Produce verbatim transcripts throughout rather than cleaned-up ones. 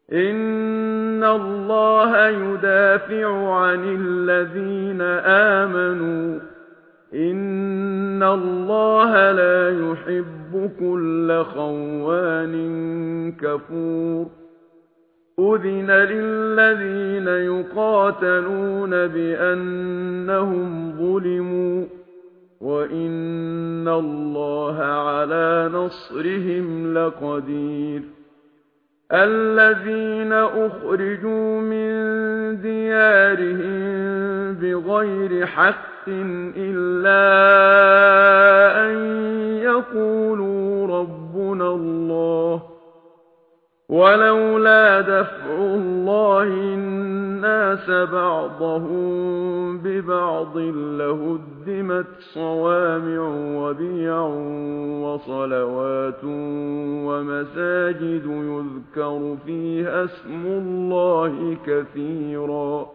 إِنَّ اللَّهَ يُدَافِعُ عَنِ الَّذِينَ آمَنُوا إِنَّ اللَّهَ لَا يُحِبُّ كُلَّ خَوَّانٍ كَفُورٍ أُذِنَ لِلَّذِينَ يُقَاتَلُونَ بِأَنَّهُمْ ظُلِمُوا وَإِنَّ اللَّهَ عَلَى نَصْرِهِمْ لَقَدِيرٌ الَّذِينَ أُخْرِجُوا مِنْ دِيَارِهِمْ بِغَيْرِ حَقٍّ إِلَّا أَنْ يَقُولُوا رَبُّنَا اللَّهُ وَلَوْلَا دَفْعُ اللَّهِ النَّاسَ بَعْضَهُم بِبَعْضٍ لَّهُدِّمَتْ صَوَامِعُ وَبِيَعٌ وَصَلَوَاتٌ وَمَسَاجِدُ يُذْكَرُ فِيهَا اسْمُ اللَّهِ كَثِيرًا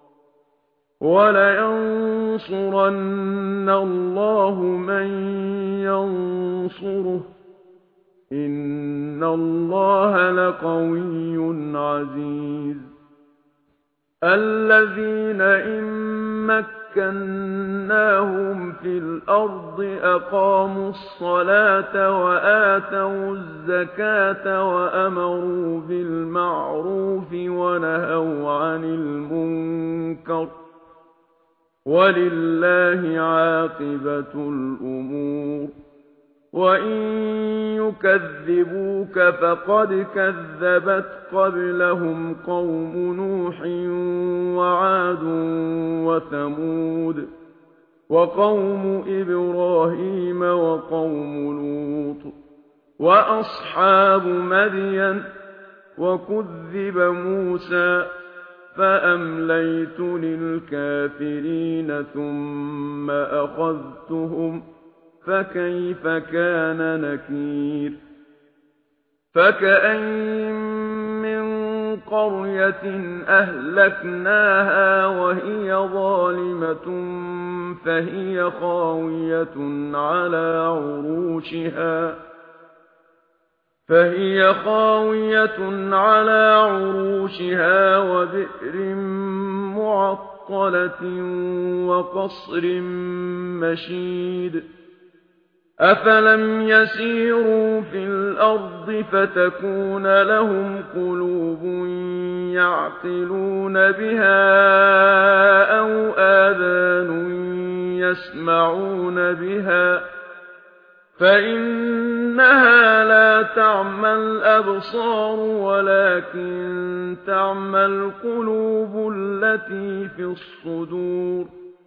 وَلَيَنصُرَنَّ اللَّهُ مَن يَنصُرُهُ إِنَّ اللَّهَ لَقَوِيٌّ عَزِيزٌ الَّذِينَ إِن مَّكَّنَّاهُمْ فِي الْأَرْضِ أَقَامُوا الصَّلَاةَ وَآتَوُا الزَّكَاةَ وَأَمَرُوا بِالْمَعْرُوفِ وَنَهَوْا عَنِ الْمُنكَرِ وَلِلَّهِ عَاقِبَةُ الْأُمُورِ وَإِن يُكَذِّبُوكَ فَقَدْ كَذَّبَتْ قَبْلَهُمْ قَوْمُ نُوحٍ وَعَادٌ وَثَمُودُ وَقَوْمُ إِبْرَاهِيمَ وَقَوْمُ لُوطٍ وَأَصْحَابُ مَدْيَنَ وَكُذِّبَ مُوسَى فَأَمْلَيْتُ لِلْكَافِرِينَ ثُمَّ أَخَذْتُهُمْ فَكَيْفَ كَانَ نَكِيرِ فَكَأَيِّن مِّن قَرْيَةٍ أَهْلَكْنَاهَا وَهِيَ ظَالِمَةٌ فَهِيَ خَاوِيَةٌ عَلَى عُرُوشِهَا فَهِيَ خَاوِيَةٌ عَلَى عُرُوشِهَا وَبِئْرٍ مُّعَطَّلَةٍ وَقَصْرٍ مَّشِيدٍ أَفَلَمْ يَسِيرُوا فِي الْأَرْضِ فَتَكُونَ لَهُمْ قُلُوبٌ يَعْقِلُونَ بِهَا أَوْ آذَانٌ يَسْمَعُونَ بِهَا فَإِنَّهَا لَا تَعْمَى الْأَبْصَارُ وَلَكِن تَعْمَى الْقُلُوبُ الَّتِي فِي الصُّدُورِ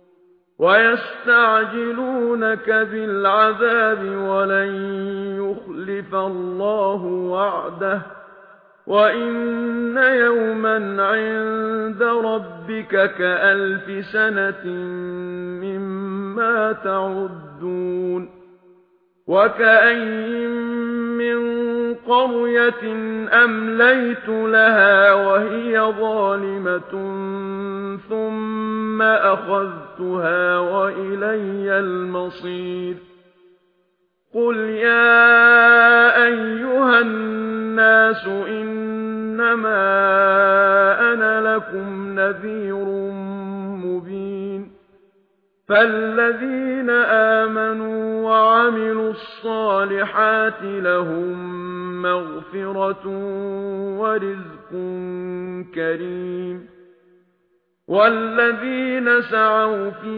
وَيَسْتَعْجِلُونَكَ بِالْعَذَابِ وَلَن يُخْلِفَ اللَّهُ وَعْدَهُ وَإِنَّ يَوْمًا عِندَ رَبِّكَ كَأَلْفِ سَنَةٍ مِّمَّا تَعُدُّونَ وَكَأَيِّن مِّن قَرْيَةٍ أَمْلَيْتُ لَهَا وَهِيَ ظَالِمَةٌ ثُمَّ أَخَذْتُهَا وَإِلَيَّ الْمَصِيرُ قُلْ يَا أَيُّهَا النَّاسُ إِنَّمَا أَنَا لَكُمْ نَذِيرٌ مُّبِينٌ فَالَّذِينَ آمَنُوا وَعَمِلُوا الصَّالِحَاتِ لَهُم مَّغْفِرَةٌ وَرِزْقٌ كَرِيمٌ وَالَّذِينَ سَعَوْا فِي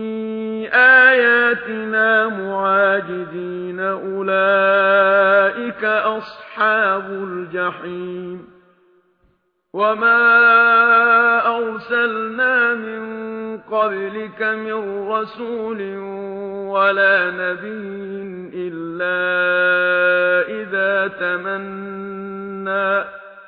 آيَاتِنَا مُعَاجِزِينَ أُولَئِكَ أَصْحَابُ الْجَحِيمِ وَمَا أَرْسَلْنَا مِن قَبْلِكَ مِن رَّسُولٍ وَلَا نَبِيٍّ إِلَّا إِذَا تَمَنَّىٰ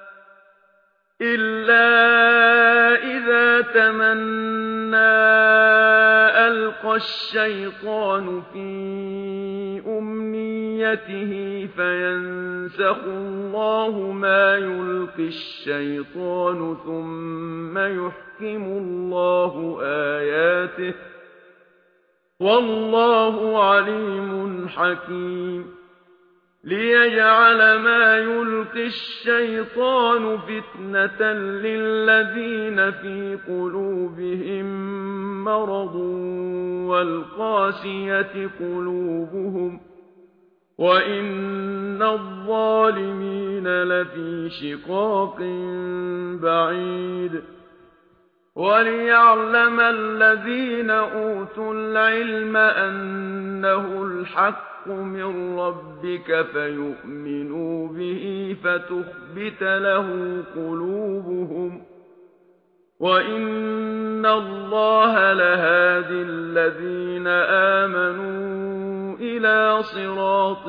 إِلَّا إِذَا تَمَنَّىٰ أَلْقَى الشَّيْطَانُ فِي أُمْنِيَّتِهِ فَيَنسَخُ اللَّهُ مَا يُلْقِي الشَّيْطَانُ ثُمَّ يُحْكِمُ اللَّهُ آيَاتِهِ وَاللَّهُ عَلِيمٌ حَكِيمٌ ليجعل ما يلقي الشيطان فتنة للذين في قلوبهم مرض والقاسية قلوبهم وإن الظالمين لفي شقاق بعيد وليعلم الذين أوتوا العلم أنه الحق من ربك فيؤمنوا به فتخبت له قلوبهم وإن الله لهادي الذين آمنوا إلى صراط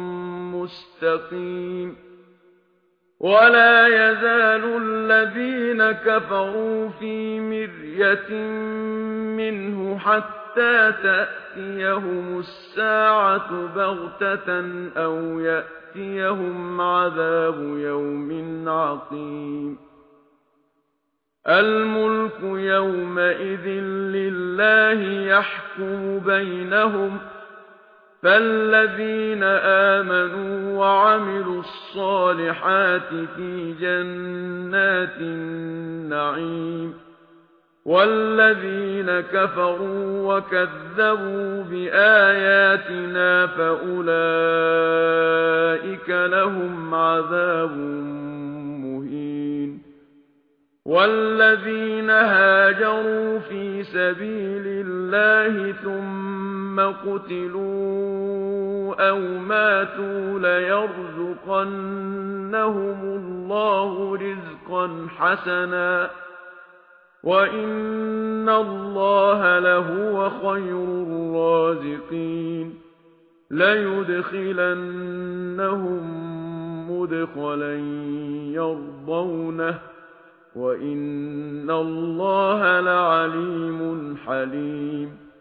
مستقيم ولا يزال الذين كفروا في مرية منه حتى تأتيهم الساعة بغتة أو يأتيهم عذاب يوم عقيم الملك يومئذ لله يحكم بينهم فالذين آمنوا وعملوا الصالحات في جنات النعيم والذين كفروا وكذبوا بآياتنا فأولئك لهم عذاب مهين والذين هاجروا في سبيل الله ثم قتلوا أو ماتوا ليرزقنهم الله رزقا حسنا وإن الله لهو خير الرازقين ليدخلنهم مدخلا يرضونه وإن الله لعليم حليم